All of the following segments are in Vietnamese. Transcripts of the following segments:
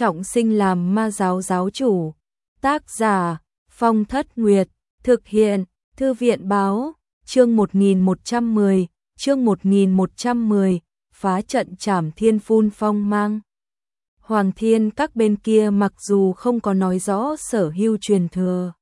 trọng sinh làm ma giáo giáo chủ. Tác giả Phong Thất Nguyệt. Thực hiện Thư viện báo. Chương 1110. Chương 1110. Phá trận trảm thiên phun phong mang. Hoàng Thiên các bên kia mặc dù không có nói rõ sở hữu truyền thừa,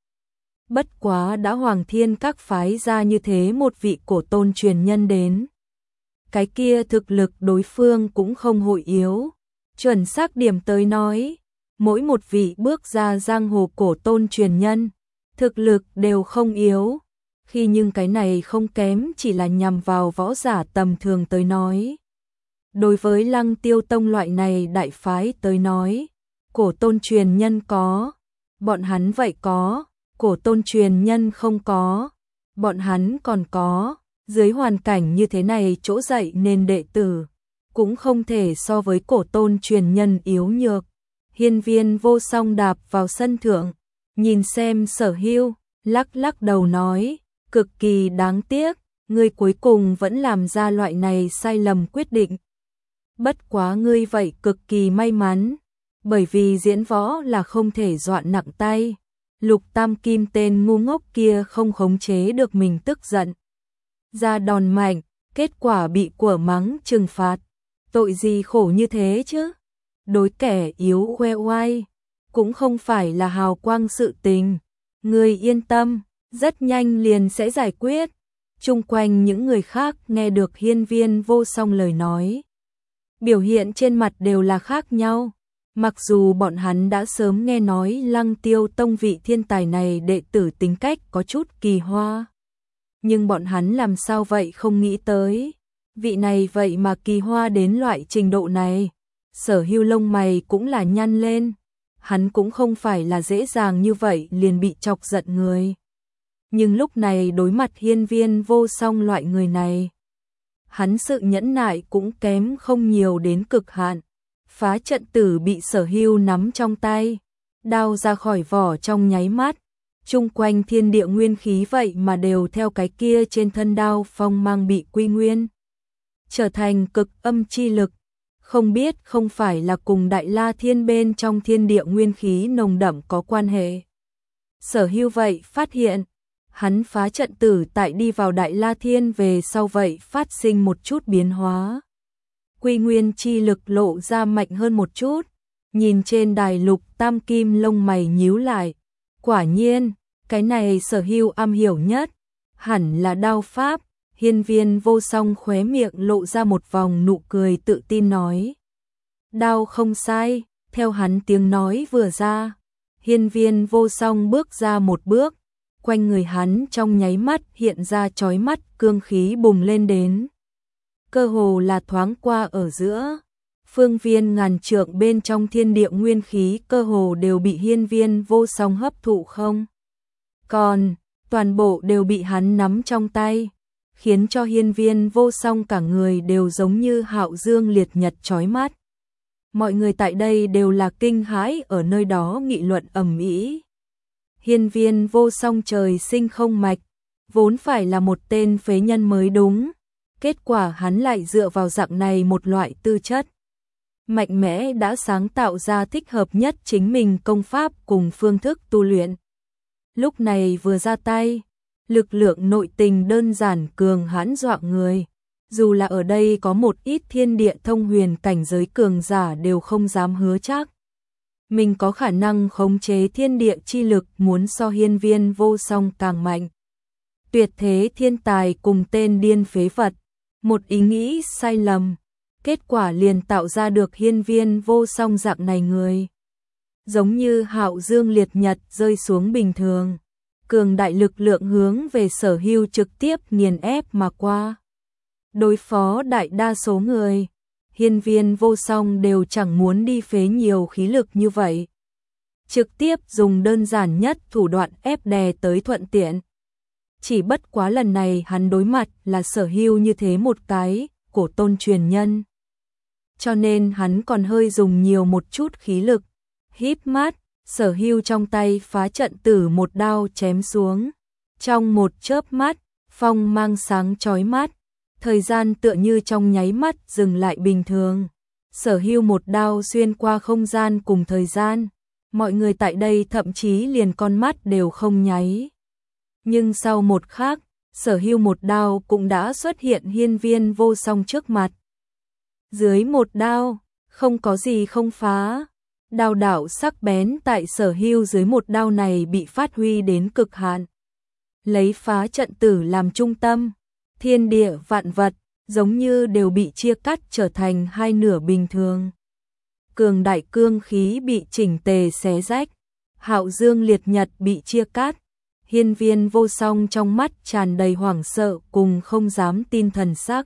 bất quá đã Hoàng Thiên các phái ra như thế một vị cổ tôn truyền nhân đến, cái kia thực lực đối phương cũng không hội yếu. Chuẩn xác điểm tới nói, mỗi một vị bước ra giang hồ cổ tôn truyền nhân, thực lực đều không yếu, khi nhưng cái này không kém chỉ là nhằm vào võ giả tầm thường tới nói. Đối với Lăng Tiêu Tông loại này đại phái tới nói, cổ tôn truyền nhân có, bọn hắn vậy có, cổ tôn truyền nhân không có, bọn hắn còn có. Dưới hoàn cảnh như thế này chỗ dạy nên đệ tử cũng không thể so với cổ tôn truyền nhân yếu nhược. Hiên Viên Vô Song đạp vào sân thượng, nhìn xem Sở Hưu, lắc lắc đầu nói, cực kỳ đáng tiếc, ngươi cuối cùng vẫn làm ra loại này sai lầm quyết định. Bất quá ngươi vậy cực kỳ may mắn, bởi vì diễn võ là không thể dọa nặng tay. Lục Tam Kim tên ngu ngốc kia không khống chế được mình tức giận, ra đòn mạnh, kết quả bị của mắng trừng phạt. Tội gì khổ như thế chứ? Đối kẻ yếu khoe oai, cũng không phải là hào quang sự tình. Ngươi yên tâm, rất nhanh liền sẽ giải quyết. Chung quanh những người khác nghe được Hiên Viên Vô Song lời nói, biểu hiện trên mặt đều là khác nhau. Mặc dù bọn hắn đã sớm nghe nói Lăng Tiêu Tông vị thiên tài này đệ tử tính cách có chút kỳ hoa, nhưng bọn hắn làm sao vậy không nghĩ tới, vị này vậy mà kỳ hoa đến loại trình độ này. Sở Hưu lông mày cũng là nhăn lên, hắn cũng không phải là dễ dàng như vậy liền bị chọc giận người. Nhưng lúc này đối mặt Hiên Viên Vô Song loại người này, hắn sự nhẫn nại cũng kém không nhiều đến cực hạn. Phá trận tử bị Sở Hưu nắm trong tay, đao ra khỏi vỏ trong nháy mắt, chung quanh thiên địa nguyên khí vậy mà đều theo cái kia trên thân đao phong mang bị quy nguyên, trở thành cực âm chi lực. Không biết không phải là cùng Đại La Thiên bên trong thiên địa nguyên khí nồng đậm có quan hệ. Sở Hưu vậy phát hiện, hắn phá trận tử tại đi vào Đại La Thiên về sau vậy phát sinh một chút biến hóa. Quy nguyên chi lực lộ ra mạnh hơn một chút, nhìn trên đài Lục Tam Kim lông mày nhíu lại. Quả nhiên, cái này Sở Hưu am hiểu nhất, hẳn là đao pháp. Hiên Viên Vô Song khóe miệng lộ ra một vòng nụ cười tự tin nói, đao không sai. Theo hắn tiếng nói vừa ra, Hiên Viên Vô Song bước ra một bước, quanh người hắn trong nháy mắt hiện ra chói mắt cương khí bùng lên đến. Cơ hồ là thoáng qua ở giữa, phương viên ngàn trượng bên trong thiên địa nguyên khí cơ hồ đều bị Hiên Viên Vô Song hấp thụ không. Còn, toàn bộ đều bị hắn nắm trong tay, khiến cho Hiên Viên Vô Song cả người đều giống như hạo dương liệt nhật chói mắt. Mọi người tại đây đều là kinh hãi ở nơi đó nghị luận ầm ĩ. Hiên Viên Vô Song trời sinh không mạch, vốn phải là một tên phế nhân mới đúng. Kết quả hắn lại dựa vào dạng này một loại tư chất mạnh mẽ đã sáng tạo ra thích hợp nhất chính mình công pháp cùng phương thức tu luyện. Lúc này vừa ra tay, lực lượng nội tình đơn giản cường hãn dọa người. Dù là ở đây có một ít thiên địa thông huyền cảnh giới cường giả đều không dám hứa chắc mình có khả năng khống chế thiên địa chi lực muốn so Hiên Viên Vô Song càng mạnh. Tuyệt thế thiên tài cùng tên điên phế vật, một ý nghĩ sai lầm, kết quả liền tạo ra được Hiên Viên Vô Song dạng này người. Giống như hạo dương liệt nhật rơi xuống bình thường, cường đại lực lượng hướng về Sở Hưu trực tiếp nghiền ép mà qua. Đối phó đại đa số người, Hiên Viên Vô Song đều chẳng muốn đi phế nhiều khí lực như vậy. Trực tiếp dùng đơn giản nhất thủ đoạn ép đè tới thuận tiện. Chỉ bất quá lần này hắn đối mặt là Sở Hưu như thế một cái cổ tôn truyền nhân, cho nên hắn còn hơi dùng nhiều một chút khí lực. Híp mắt, Sở Hưu trong tay phá trận tử một đao chém xuống. Trong một chớp mắt, phong mang sáng chói mắt, thời gian tựa như trong nháy mắt dừng lại bình thường. Sở Hưu một đao xuyên qua không gian cùng thời gian, mọi người tại đây thậm chí liền con mắt đều không nháy. Nhưng sau một khắc, Sở Hưu một đao cũng đã xuất hiện hiên viên vô song trước mặt. Dưới một đao, không có gì không phá. Đao đạo sắc bén tại Sở Hưu dưới một đao này bị phát huy đến cực hạn. Lấy phá trận tử làm trung tâm, thiên địa vạn vật giống như đều bị chia cắt trở thành hai nửa bình thường. Cường đại cương khí bị chỉnh tề xé rách, hạo dương liệt nhật bị chia cắt. Hiên viên vô song trong mắt tràn đầy hoảng sợ cùng không dám tin thần sắc.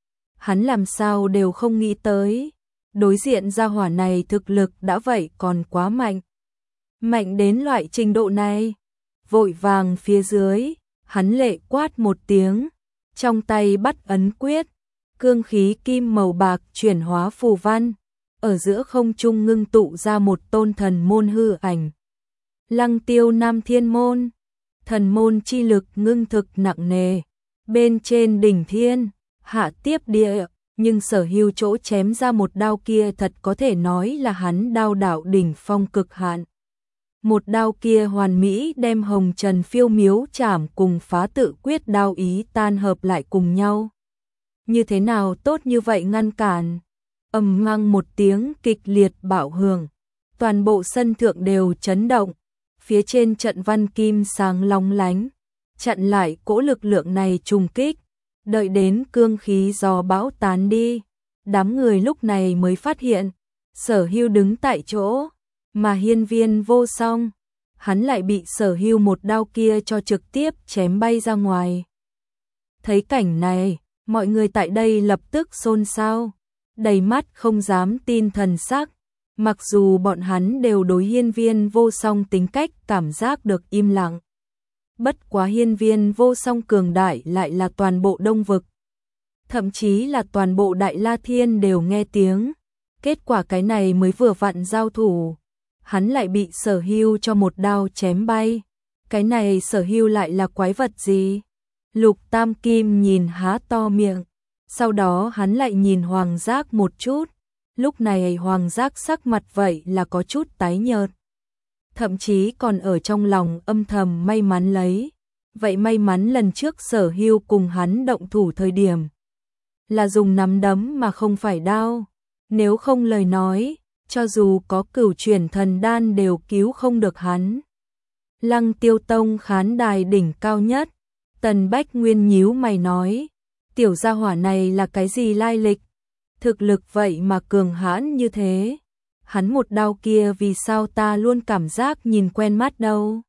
Hắn làm sao đều không nghĩ tới, đối diện gia hỏa này thực lực đã vậy còn quá mạnh. Mạnh đến loại trình độ này. Vội vàng phía dưới, hắn lệ quát một tiếng, trong tay bắt ấn quyết, cương khí kim màu bạc chuyển hóa phù văn, ở giữa không trung ngưng tụ ra một tôn thần môn hư ảnh. Lăng Tiêu Nam Thiên Môn, thần môn chi lực ngưng thực nặng nề, bên trên đỉnh thiên, hạ tiếp địa, nhưng Sở Hưu chỗ chém ra một đao kia thật có thể nói là hắn đao đạo đỉnh phong cực hạn. Một đao kia hoàn mỹ đem hồng trần phiêu miếu chảm cùng phá tự quyết đao ý tan hợp lại cùng nhau. Như thế nào tốt như vậy ngăn cản? Ầm vang một tiếng kịch liệt bạo hưởng, toàn bộ sân thượng đều chấn động, phía trên trận văn kim sáng long lánh, chặn lại cỗ lực lượng này trùng kích. Đợi đến cương khí gió bão tán đi, đám người lúc này mới phát hiện, Sở Hưu đứng tại chỗ, mà hiên viên vô song, hắn lại bị Sở Hưu một đao kia cho trực tiếp chém bay ra ngoài. Thấy cảnh này, mọi người tại đây lập tức xôn xao, đầy mắt không dám tin thần sắc, mặc dù bọn hắn đều đối hiên viên vô song tính cách cảm giác được im lặng. Bất quá hiên viên vô song cường đại lại là toàn bộ Đông Vực. Thậm chí là toàn bộ Đại La Thiên đều nghe tiếng. Kết quả cái này mới vừa vặn giao thủ, hắn lại bị Sở Hưu cho một đao chém bay. Cái này Sở Hưu lại là quái vật gì? Lục Tam Kim nhìn há to miệng, sau đó hắn lại nhìn Hoàng Giác một chút. Lúc này Hoàng Giác sắc mặt vậy là có chút tái nhợt. Thậm chí còn ở trong lòng âm thầm may mắn lấy. Vậy may mắn lần trước Sở Hưu cùng hắn động thủ thời điểm là dùng nắm đấm mà không phải đao. Nếu không lời nói, cho dù có cửu chuyển thần đan đều cứu không được hắn. Lăng Tiêu Tông khán đài đỉnh cao nhất, Tần Bách Nguyên nhíu mày nói, tiểu gia hỏa này là cái gì lai lịch? Thực lực vậy mà cường hãn như thế. Hắn một đao kia vì sao ta luôn cảm giác nhìn quen mắt đâu?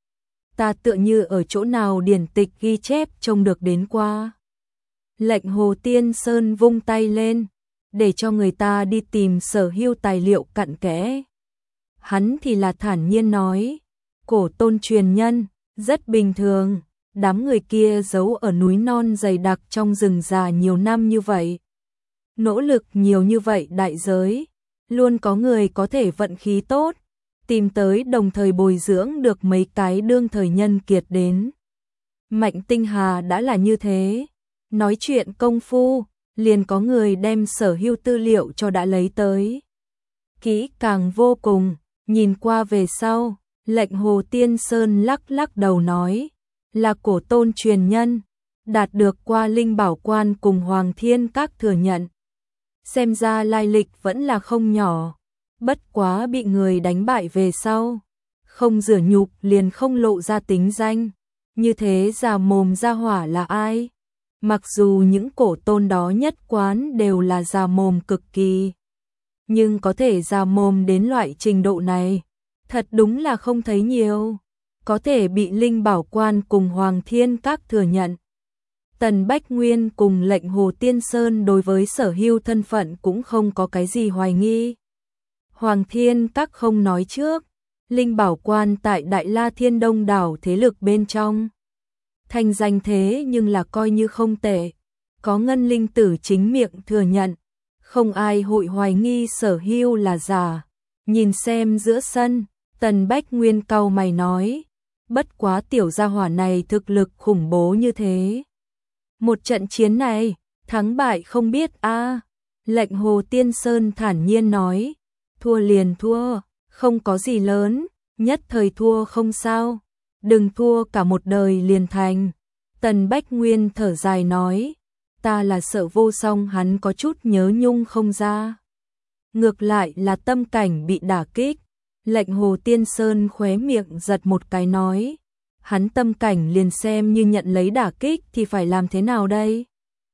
Ta tựa như ở chỗ nào điển tịch ghi chép trông được đến qua. Lệnh Hồ Tiên Sơn vung tay lên, để cho người ta đi tìm Sở Hưu tài liệu cặn kẽ. Hắn thì là thản nhiên nói, cổ tôn truyền nhân, rất bình thường, đám người kia giấu ở núi non dày đặc trong rừng già nhiều năm như vậy. Nỗ lực nhiều như vậy đại giới, luôn có người có thể vận khí tốt, tìm tới đồng thời bồi dưỡng được mấy cái đương thời nhân kiệt đến. Mạnh Tinh Hà đã là như thế, nói chuyện công phu, liền có người đem Sở Hưu tư liệu cho đã lấy tới. Kỹ càng vô cùng, nhìn qua về sau, Lệnh Hồ Tiên Sơn lắc lắc đầu nói, là cổ tôn truyền nhân, đạt được qua Linh Bảo Quan cùng Hoàng Thiên Các thừa nhận. Xem ra lai lịch vẫn là không nhỏ, bất quá bị người đánh bại về sau, không rửa nhục liền không lộ ra tính danh, như thế già mồm ra hỏa là ai? Mặc dù những cổ tôn đó nhất quán đều là già mồm cực kỳ, nhưng có thể già mồm đến loại trình độ này, thật đúng là không thấy nhiều, có thể bị Linh Bảo Quan cùng Hoàng Thiên Các thừa nhận. Tần Bách Nguyên cùng Lệnh Hồ Tiên Sơn đối với Sở Hưu thân phận cũng không có cái gì hoài nghi. Hoàng Thiên Các không nói trước, Linh Bảo Quan tại Đại La Thiên đông đảo thế lực bên trong. Thành danh thế nhưng là coi như không tệ, có Ngân Linh Tử chính miệng thừa nhận, không ai hội hoài nghi Sở Hưu là giả. Nhìn xem giữa sân, Tần Bách Nguyên cau mày nói, bất quá tiểu gia hỏa này thực lực khủng bố như thế. Một trận chiến này, thắng bại không biết a. Lệnh Hồ Tiên Sơn thản nhiên nói, thua liền thua, không có gì lớn, nhất thời thua không sao, đừng thua cả một đời liền thành. Tần Bách Nguyên thở dài nói, ta là sợ Vô Song hắn có chút nhớ nhung không ra. Ngược lại là tâm cảnh bị đả kích. Lệnh Hồ Tiên Sơn khóe miệng giật một cái nói, hắn tâm cảnh liền xem như nhận lấy đả kích thì phải làm thế nào đây?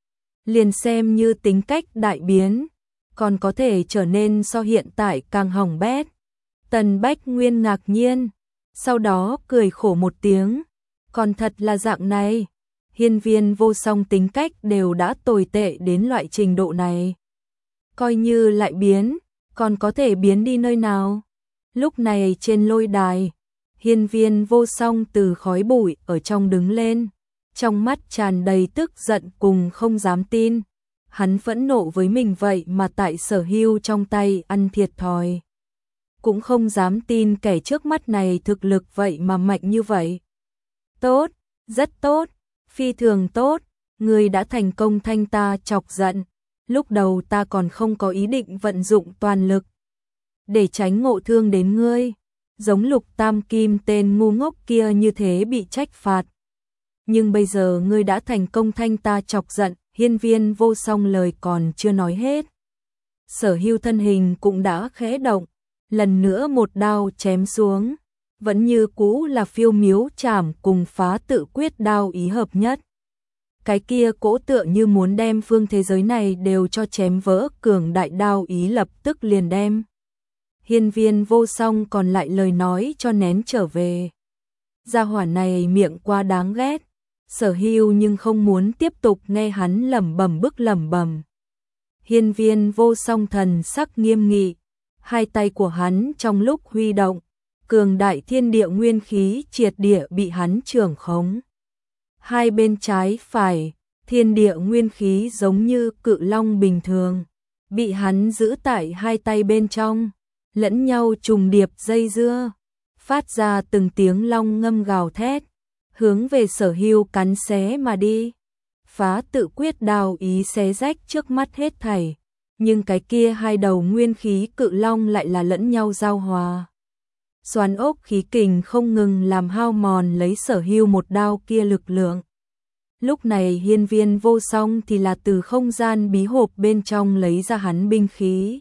Liền xem như tính cách đại biến, còn có thể trở nên so hiện tại càng hỏng bét. Tần Bách Nguyên ngạc nhiên, sau đó cười khổ một tiếng, còn thật là dạng này, Hiên Viên Vô Song tính cách đều đã tồi tệ đến loại trình độ này. Coi như lại biến, còn có thể biến đi nơi nào? Lúc này trên lôi đài, Hiên Viên Vô Song từ khói bụi ở trong đứng lên, trong mắt tràn đầy tức giận cùng không dám tin. Hắn phẫn nộ với mình vậy mà tại Sở Hưu trong tay ăn thiệt thòi. Cũng không dám tin kẻ trước mắt này thực lực vậy mà mạnh như vậy. Tốt, rất tốt, phi thường tốt, ngươi đã thành công thanh ta chọc giận. Lúc đầu ta còn không có ý định vận dụng toàn lực để tránh ngộ thương đến ngươi, giống Lục Tam Kim tên ngu ngốc kia như thế bị trách phạt. Nhưng bây giờ ngươi đã thành công thanh ta chọc giận. Hiên Viên Vô Song lời còn chưa nói hết, Sở Hưu thân hình cũng đã khẽ động, lần nữa một đao chém xuống, vẫn như cũ là phiêu miếu chảm cùng phá tự quyết đao ý hợp nhất. Cái kia cỗ tựa như muốn đem phương thế giới này đều cho chém vỡ, cường đại đao ý lập tức liền đem Hiên Viên Vô Song còn lại lời nói cho nén trở về. Gia hỏa này miệng quá đáng ghét. Sở Hưu nhưng không muốn tiếp tục nghe hắn lẩm bẩm bức lẩm bẩm. Hiên Viên Vô Song thần sắc nghiêm nghị, hai tay của hắn trong lúc huy động, cường đại thiên địa nguyên khí triệt địa bị hắn trưởng khống. Hai bên trái phải, thiên địa nguyên khí giống như cự long bình thường, bị hắn giữ tại hai tay bên trong, lẫn nhau trùng điệp dây dưa, phát ra từng tiếng long ngâm gào thét, hướng về Sở Hưu cắn xé mà đi. Phá tự quyết đao ý xé rách trước mắt hết thảy, nhưng cái kia hai đầu nguyên khí cự long lại là lẫn nhau giao hòa. Xoắn ốc khí kình không ngừng làm hao mòn lấy Sở Hưu một đao kia lực lượng. Lúc này Hiên Viên Vô Song thì là từ không gian bí hộp bên trong lấy ra hắn binh khí.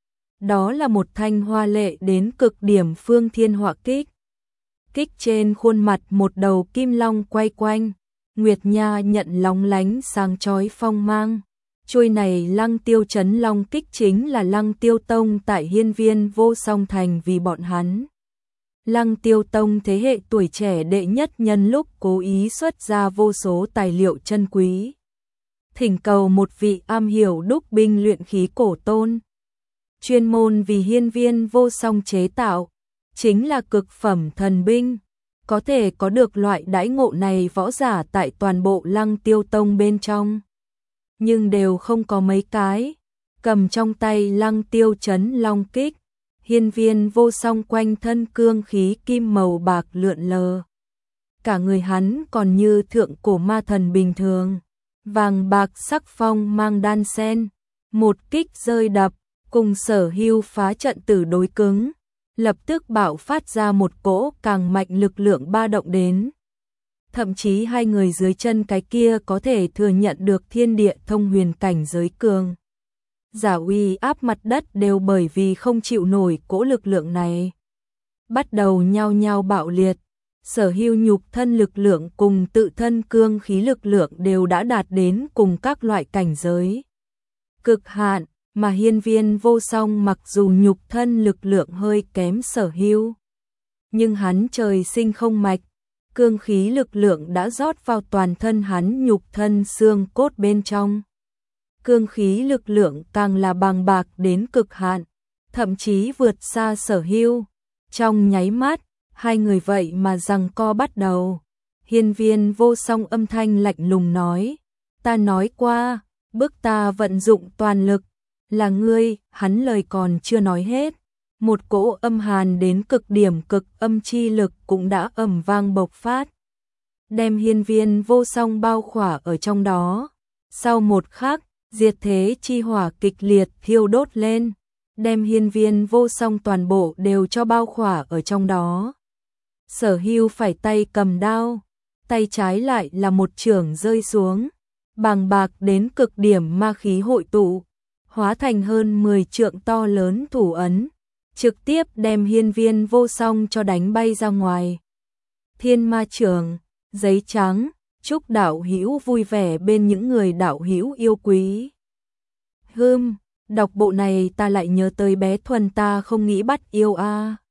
Đó là một thanh hoa lệ đến cực điểm phương thiên họa kích. Kích trên khuôn mặt một đầu kim long quay quanh, nguyệt nha nhận lóng lánh sáng chói phong mang. Chuôi này Lăng Tiêu Chấn Long kích chính là Lăng Tiêu Tông tại Hiên Viên Vô Song thành vì bọn hắn. Lăng Tiêu Tông thế hệ tuổi trẻ đệ nhất nhân lúc cố ý xuất ra vô số tài liệu chân quý. Thỉnh cầu một vị am hiểu đúc binh luyện khí cổ tôn, chuyên môn vì Hiên Viên Vô Song chế tạo, chính là cực phẩm thần binh. Có thể có được loại đãi ngộ này võ giả tại toàn bộ Lăng Tiêu Tông bên trong, nhưng đều không có mấy cái. Cầm trong tay Lăng Tiêu Chấn Long kích, Hiên Viên Vô Song quanh thân cương khí kim màu bạc lượn lờ. Cả người hắn còn như thượng cổ ma thần bình thường, vàng bạc sắc phong mang đan sen, một kích rơi đập, cùng Sở Hưu phá trận tử đối cứng, lập tức bạo phát ra một cỗ càng mạnh lực lượng ba động đến. Thậm chí hai người dưới chân cái kia có thể thừa nhận được thiên địa thông huyền cảnh giới cường giả uy áp mặt đất đều bởi vì không chịu nổi cỗ lực lượng này, bắt đầu nhao nhao bạo liệt. Sở Hưu nhục thân lực lượng cùng tự thân cương khí lực lượng đều đã đạt đến cùng các loại cảnh giới cực hạn, mà Hiên Viên Vô Song mặc dù nhục thân lực lượng hơi kém Sở Hưu, nhưng hắn trời sinh không mạch, cương khí lực lượng đã rót vào toàn thân hắn nhục thân xương cốt bên trong. Cương khí lực lượng càng là bàng bạc đến cực hạn, thậm chí vượt xa Sở Hưu. Trong nháy mắt, hai người vậy mà giằng co bắt đầu. Hiên Viên Vô Song âm thanh lạnh lùng nói, ta nói qua, bức ta vận dụng toàn lực, là ngươi. Hắn lời còn chưa nói hết, một cỗ âm hàn đến cực điểm cực âm chi lực cũng đã ầm vang bộc phát, đem Hiên Viên Vô Song bao khỏa ở trong đó. Sau một khắc, diệt thế chi hỏa kịch liệt thiêu đốt lên, đem hiên viên vô song toàn bộ đều cho bao khỏa ở trong đó. Sở Hưu phải tay cầm đao, tay trái lại là một chưởng rơi xuống, bàng bạc đến cực điểm ma khí hội tụ, hóa thành hơn 10 trượng to lớn thủ ấn, trực tiếp đem hiên viên vô song cho đánh bay ra ngoài. Thiên ma chưởng, giấy trắng, chúc đạo hữu vui vẻ bên những người đạo hữu yêu quý. Đọc bộ này ta lại nhớ tới bé Thuần ta không nghĩ bắt yêu a.